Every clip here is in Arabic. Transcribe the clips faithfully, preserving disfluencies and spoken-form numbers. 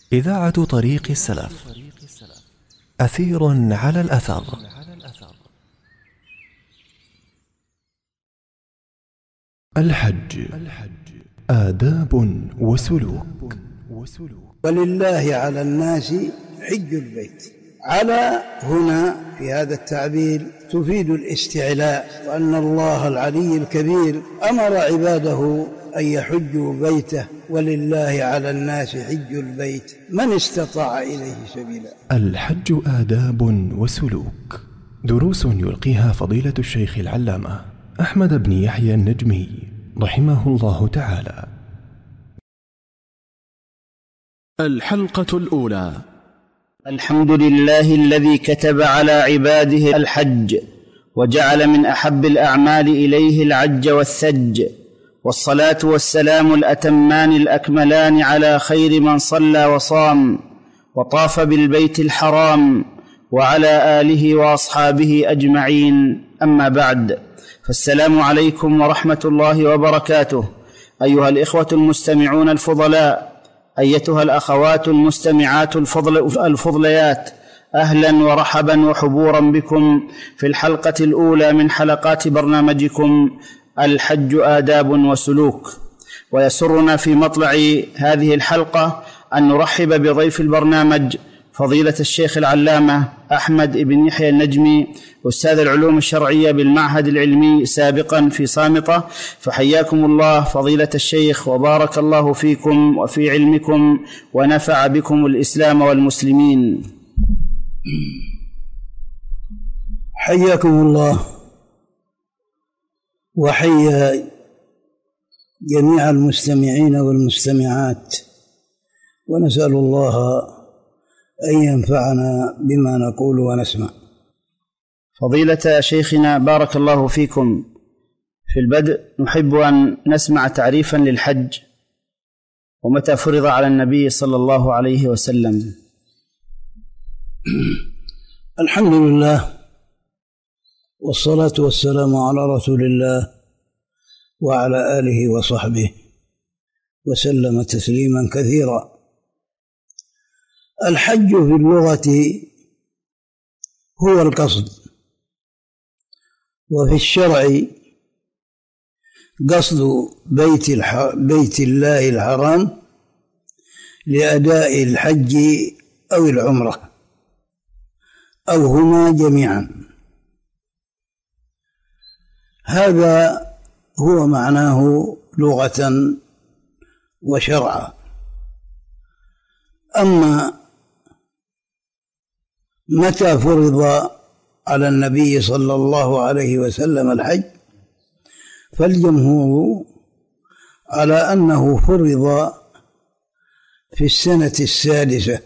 إذاعة طريق السلف، أثير على الأثر. الحج، آداب وسلوك. ولله على الناس حج البيت. على هنا في هذا التعبير تفيد الاستعلاء، وأن الله العلي الكبير أمر عباده أن يحجوا بيته، ولله على الناس حج البيت من استطاع إليه سبيلا. الحج آداب وسلوك، دروس يلقيها فضيلة الشيخ العلامة أحمد بن يحيى النجمي رحمه الله تعالى. الحلقة الأولى. الحمد لله الذي كتب على عباده الحج، وجعل من أحب الأعمال إليه العج والثج، والصلاة والسلام الأتمان الأكملان على خير من صلى وصام وطاف بالبيت الحرام، وعلى آله وأصحابه أجمعين. أما بعد، فالسلام عليكم ورحمة الله وبركاته، أيها الإخوة المستمعون الفضلاء، أيتها الأخوات المستمعات الفضل الفضليات، أهلا ورحبا وحبورا بكم في الحلقة الأولى من حلقات برنامجكم الحج آداب وسلوك. ويسرنا في مطلع هذه الحلقة أن نرحب بضيف البرنامج فضيلة الشيخ العلامة أحمد بن يحيى النجمي، أستاذ العلوم الشرعية بالمعهد العلمي سابقا في صامتة. فحياكم الله فضيلة الشيخ، وبارك الله فيكم وفي علمكم، ونفع بكم الإسلام والمسلمين. حياكم الله، وحيا جميع المستمعين والمستمعات، ونسأل الله أن ينفعنا بما نقول ونسمع. فضيلة شيخنا بارك الله فيكم، في البدء نحب أن نسمع تعريفا للحج، ومتى فرض على النبي صلى الله عليه وسلم. الحمد لله، والصلاة والسلام على رسول الله وعلى آله وصحبه وسلم تسليما كثيرا. الحج في اللغة هو القصد، وفي الشرع قصد بيت, الح... بيت الله الحرام لأداء الحج أو العمرة أو هما جميعا. هذا هو معناه لغة وشرعا. أما متى فرض على النبي صلى الله عليه وسلم الحج، فالجمهور على أنه فرض في السنة السادسة،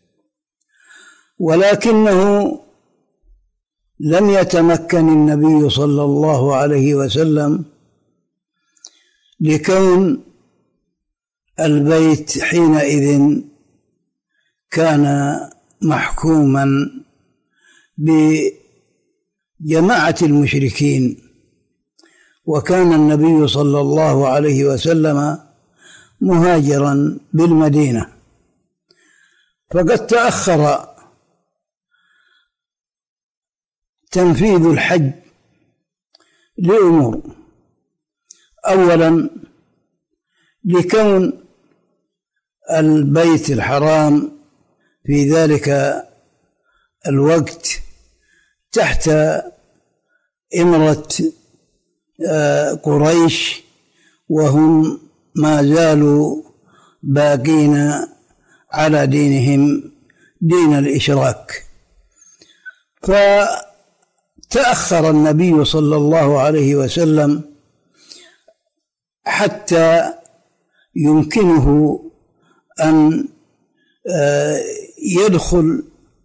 ولكنه لم يتمكن النبي صلى الله عليه وسلم لكون البيت حينئذ كان محكوما بجماعة المشركين، وكان النبي صلى الله عليه وسلم مهاجرا بالمدينة، فقد تأخر تنفيذ الحج لأمور. أولا، لكون البيت الحرام في ذلك الوقت تحت إمرة قريش، وهم ما زالوا باقين على دينهم دين الإشراك، فتأخر النبي صلى الله عليه وسلم حتى يمكنه أن يدخل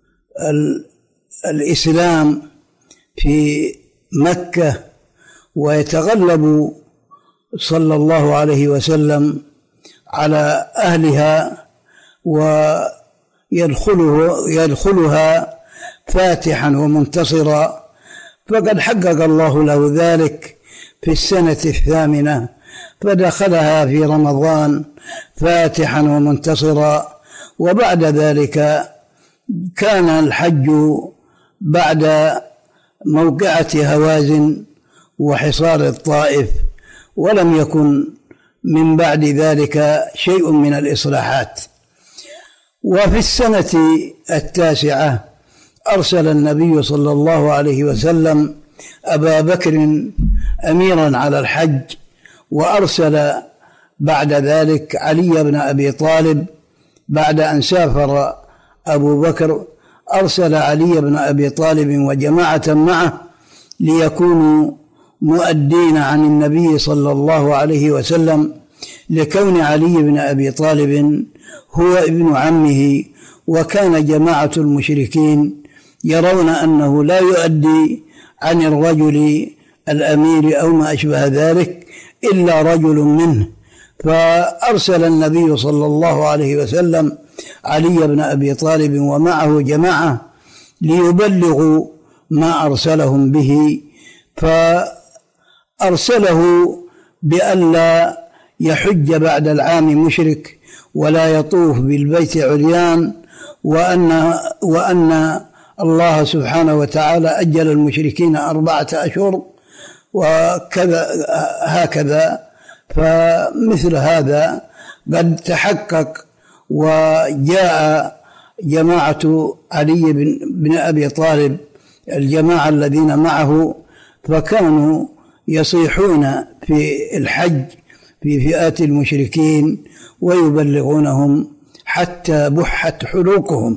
الإسلام في مكة ويتغلب صلى الله عليه وسلم على أهلها ويدخله يدخلها فاتحا ومنتصرا، فقد حقق الله له ذلك في السنة الثامنة، فدخلها في رمضان فاتحا ومنتصرا، وبعد ذلك كان الحج بعد موقعة هوازن وحصار الطائف، ولم يكن من بعد ذلك شيء من الإصلاحات. وفي السنة التاسعة أرسل النبي صلى الله عليه وسلم أبا بكر أميرا على الحج، وأرسل بعد ذلك علي بن أبي طالب. بعد أن سافر أبو بكر أرسل علي بن أبي طالب وجماعة معه ليكونوا مؤدين عن النبي صلى الله عليه وسلم، لكون علي بن أبي طالب هو ابن عمه، وكان جماعة المشركين يرون أنه لا يؤدي عن الرجل الأمير أو ما أشبه ذلك إلا رجل منه. فأرسل النبي صلى الله عليه وسلم علي بن أبي طالب ومعه جماعة ليبلغوا ما أرسلهم به، فأرسله بألا يحج بعد العام مشرك ولا يطوف بالبيت عريان، وأن, وأن الله سبحانه وتعالى أجل المشركين أربعة أشهر وكذا هكذا. فمثل هذا قد تحقق، وجاء جماعة علي بن أبي طالب الجماعة الذين معه فكانوا يصيحون في الحج في فئات المشركين ويبلغونهم حتى بحت حلوقهم.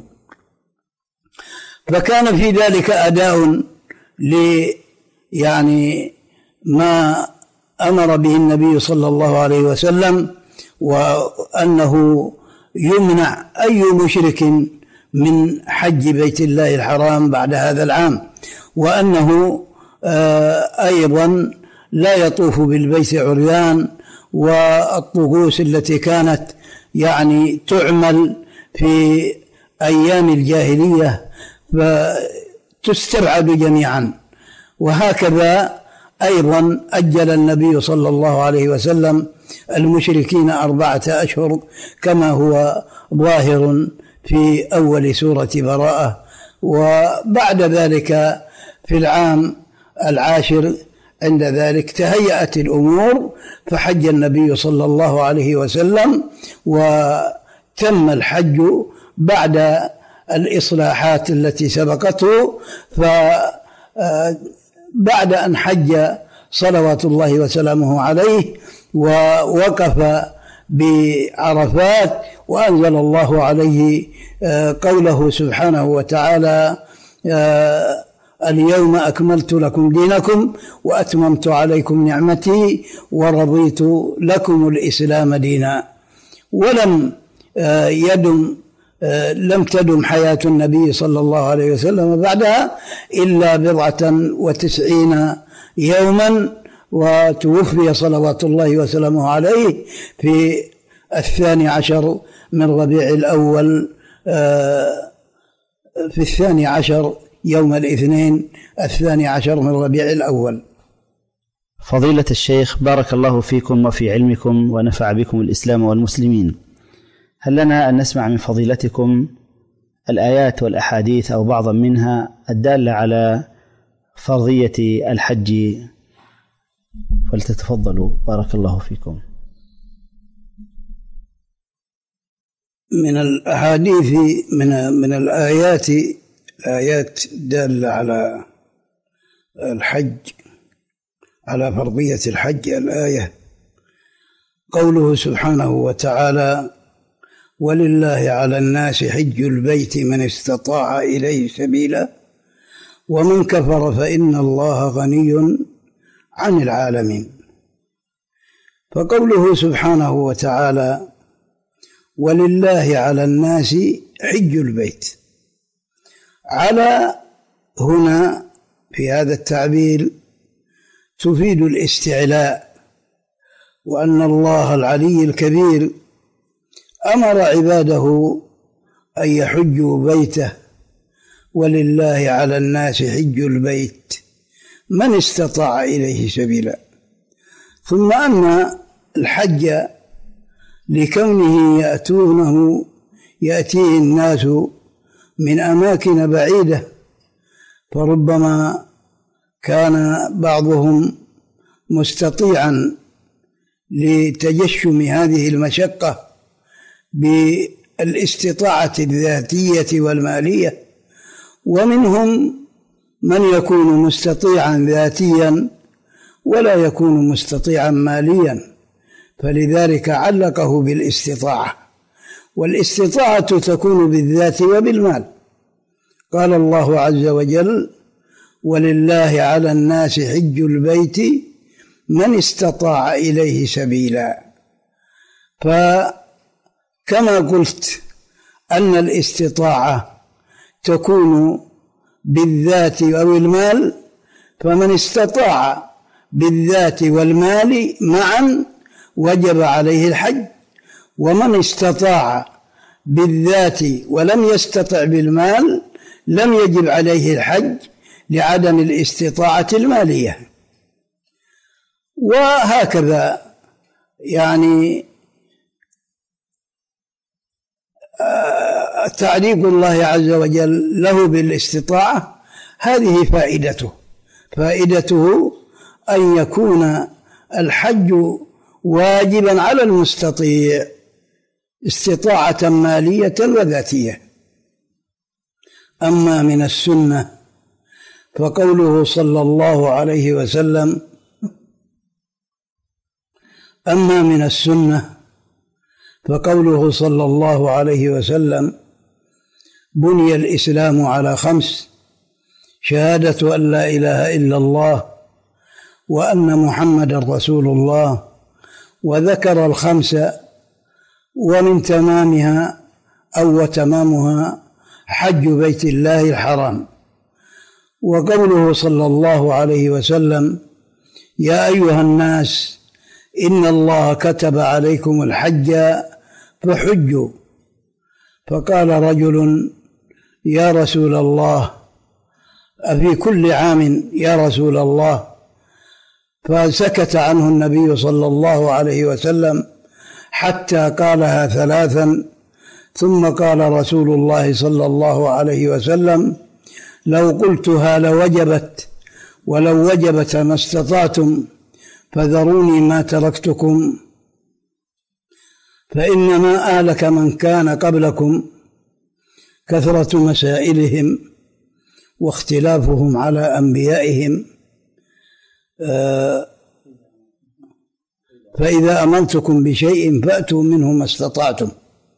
فكان في ذلك أداء ل يعني ما أمر به النبي صلى الله عليه وسلم، وأنه يمنع أي مشرك من حج بيت الله الحرام بعد هذا العام، وأنه أيضا لا يطوف بالبيت عريان. والطقوس التي كانت يعني تعمل في أيام الجاهلية فتستبعد جميعا. وهكذا أيضا أجل النبي صلى الله عليه وسلم المشركين أربعة أشهر كما هو ظاهر في أول سورة براءة. وبعد ذلك في العام العاشر عند ذلك تهيأت الأمور فحج النبي صلى الله عليه وسلم، وتم الحج بعد الإصلاحات التي سبقته. فبعد أن حج صلوات الله وسلامه عليه ووقف بعرفات، وأنزل الله عليه قوله سبحانه وتعالى: اليوم أكملت لكم دينكم وأتممت عليكم نعمتي ورضيت لكم الإسلام دينا. ولم يدم لم تدم حياة النبي صلى الله عليه وسلم بعدها إلا بضعة وتسعين يوما، وتوفي صلوات الله وسلامه عليه في الثاني عشر من ربيع الأول، في الثاني عشر يوم الاثنين الثاني عشر من ربيع الأول. فضيلة الشيخ، بارك الله فيكم وفي علمكم ونفع بكم الإسلام والمسلمين. هل لنا أن نسمع من فضيلتكم الآيات والأحاديث أو بعضا منها الدالة على فرضية الحج؟ فلتتفضلوا بارك الله فيكم. من الأحاديث من من الآيات آيات دالة على الحج، على فرضية الحج، الآية قوله سبحانه وتعالى: ولله على الناس حج البيت من استطاع إليه سبيلا ومن كفر فإن الله غني عن العالمين. فقوله سبحانه وتعالى: ولله على الناس حج البيت، على هنا في هذا التعبير تفيد الاستعلاء، وأن الله العلي الكبير أمر عباده أن يحجوا بيته. ولله على الناس حج البيت من استطاع إليه سبيلا. ثم أن الحج لكونه يأتونه يأتيه الناس من أماكن بعيدة، فربما كان بعضهم مستطيعا لتجشم هذه المشقة بالاستطاعة الذاتية والمالية، ومنهم من يكون مستطيعا ذاتيا ولا يكون مستطيعا ماليا، فلذلك علقه بالاستطاعة، والاستطاعة تكون بالذات وبالمال. قال الله عز وجل: ولله على الناس حج البيت من استطاع إليه سبيلا. فكما قلت أن الاستطاعة تكون بالذات أو المال، فمن استطاع بالذات والمال معا وجب عليه الحج، ومن استطاع بالذات ولم يستطع بالمال لم يجب عليه الحج لعدم الاستطاعة المالية. وهكذا يعني تعليق الله عز وجل له بالاستطاعة هذه فائدته فائدته أن يكون الحج واجبا على المستطيع استطاعة مالية وذاتية. أما من السنة فقوله صلى الله عليه وسلم أما من السنة فقوله صلى الله عليه وسلم: بني الإسلام على خمس: شهادة أن لا إله إلا الله وأن محمدا رسول الله، وذكر الخمسة، ومن تمامها أو وتمامها حج بيت الله الحرام. وقوله صلى الله عليه وسلم: يا أيها الناس إن الله كتب عليكم الحج فحجوا. فقال رجل: يا رسول الله، أفي كل عام يا رسول الله؟ فسكت عنه النبي صلى الله عليه وسلم حتى قالها ثلاثا، ثم قال رسول الله صلى الله عليه وسلم: لو قلتها لوجبت، ولو وجبت ما استطعتم، فذروني ما تركتكم، فإنما آلك من كان قبلكم كثرة مسائلهم واختلافهم على أنبيائهم، فإذا أمرتكم بشيء فأتوا منه ما استطعتم،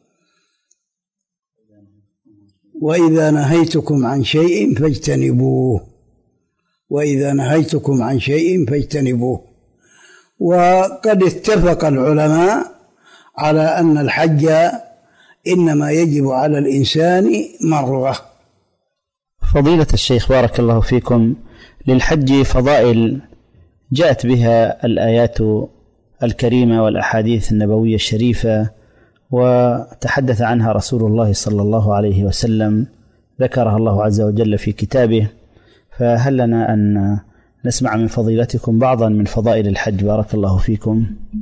وإذا نهيتكم عن شيء فاجتنبوه وإذا نهيتكم عن شيء فاجتنبوه. وقد اتفق العلماء على أن الحج إنما يجب على الإنسان مرة. فضيلة الشيخ بارك الله فيكم، للحج فضائل جاءت بها الآيات الكريمة والأحاديث النبوية الشريفة، وتحدث عنها رسول الله صلى الله عليه وسلم، ذكرها الله عز وجل في كتابه. فهل لنا أن نسمع من فضيلتكم بعضا من فضائل الحج بارك الله فيكم؟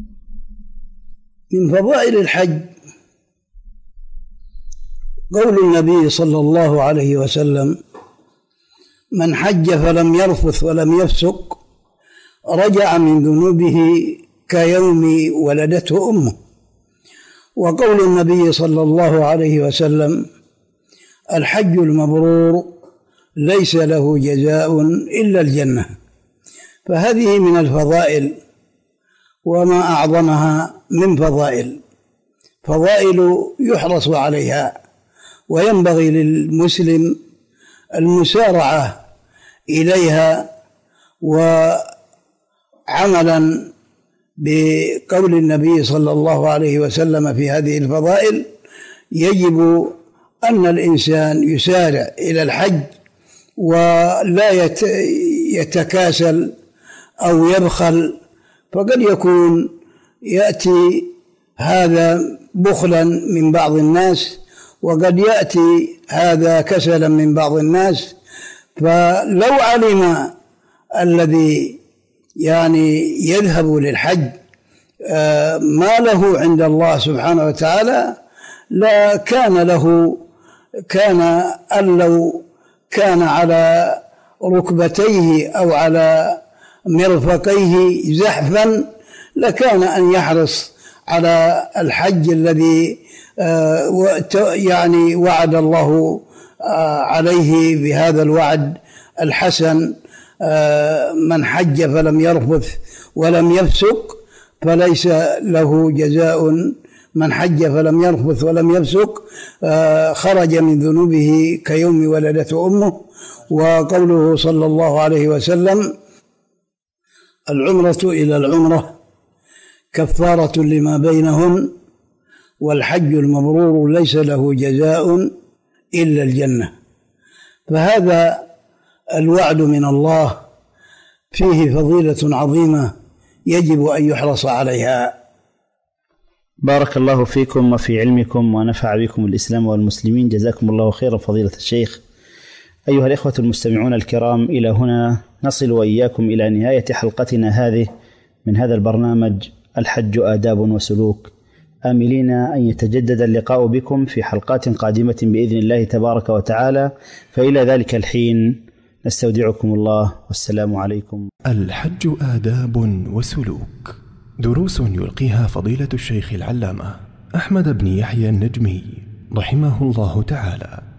من فضائل الحج قول النبي صلى الله عليه وسلم: من حج فلم يرفث ولم يفسق رجع من ذنوبه كيوم ولدته أمه. وقول النبي صلى الله عليه وسلم: الحج المبرور ليس له جزاء إلا الجنة. فهذه من الفضائل، وما أعظمها من فضائل فضائل يحرص عليها، وينبغي للمسلم المسارعة إليها، وعملا بقول النبي صلى الله عليه وسلم في هذه الفضائل يجب أن الإنسان يسارع إلى الحج ولا يتكاسل أو يبخل، فقد يكون يأتي هذا بخلا من بعض الناس، وقد يأتي هذا كسلا من بعض الناس. فلو علم الذي يعني يذهب للحج ما له عند الله سبحانه وتعالى لا كان له كان أن لو كان على ركبتيه أو على مرفقيه زحفا لكان أن يحرص على الحج الذي يعني وعد الله عليه بهذا الوعد الحسن: من حج فلم يرفث ولم يفسق فليس له جزاء. من حج فلم يرفث ولم يفسق خرج من ذنوبه كيوم ولدته أمه. وقوله صلى الله عليه وسلم: العمرة إلى العمرة كفارة لما بينهن، والحج المبرور ليس له جزاء إلا الجنة. فهذا الوعد من الله فيه فضيلة عظيمة يجب أن يحرص عليها. بارك الله فيكم وفي علمكم ونفع بكم الإسلام والمسلمين. جزاكم الله خيرا فضيلة الشيخ. أيها الإخوة المستمعون الكرام، إلى هنا نصل وإياكم إلى نهاية حلقتنا هذه من هذا البرنامج الحج آداب وسلوك، آملين أن يتجدد اللقاء بكم في حلقات قادمة بإذن الله تبارك وتعالى. فإلى ذلك الحين نستودعكم الله، والسلام عليكم. الحج آداب وسلوك، دروس يلقيها فضيلة الشيخ العلامة أحمد بن يحيى النجمي رحمه الله تعالى.